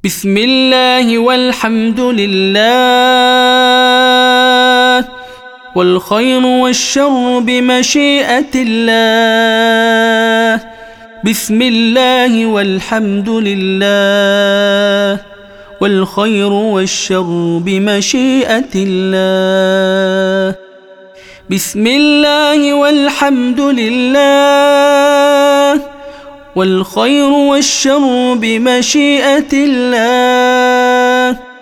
بسم الله والحمد لله، والخير والشر بمشيئة الله. بسم الله والحمد لله، والخير والشر بمشيئة الله. بسم الله والحمد لله، والخير والشر بمشيئة الله.